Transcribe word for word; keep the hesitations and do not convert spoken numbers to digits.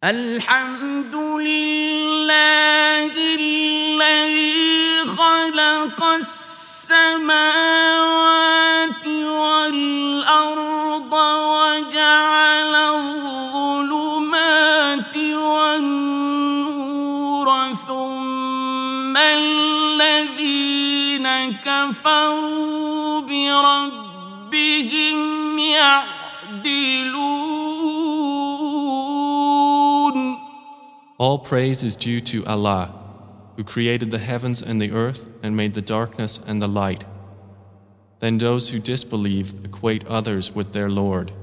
الحمد لله الذي خلق السماوات والأرض وجعل الظلمات والنور ثم الذين كفروا بربهم يعدلون. All praise is due to Allah, who created the heavens and the earth and made the darkness and the light. Then those who disbelieve equate others with their Lord.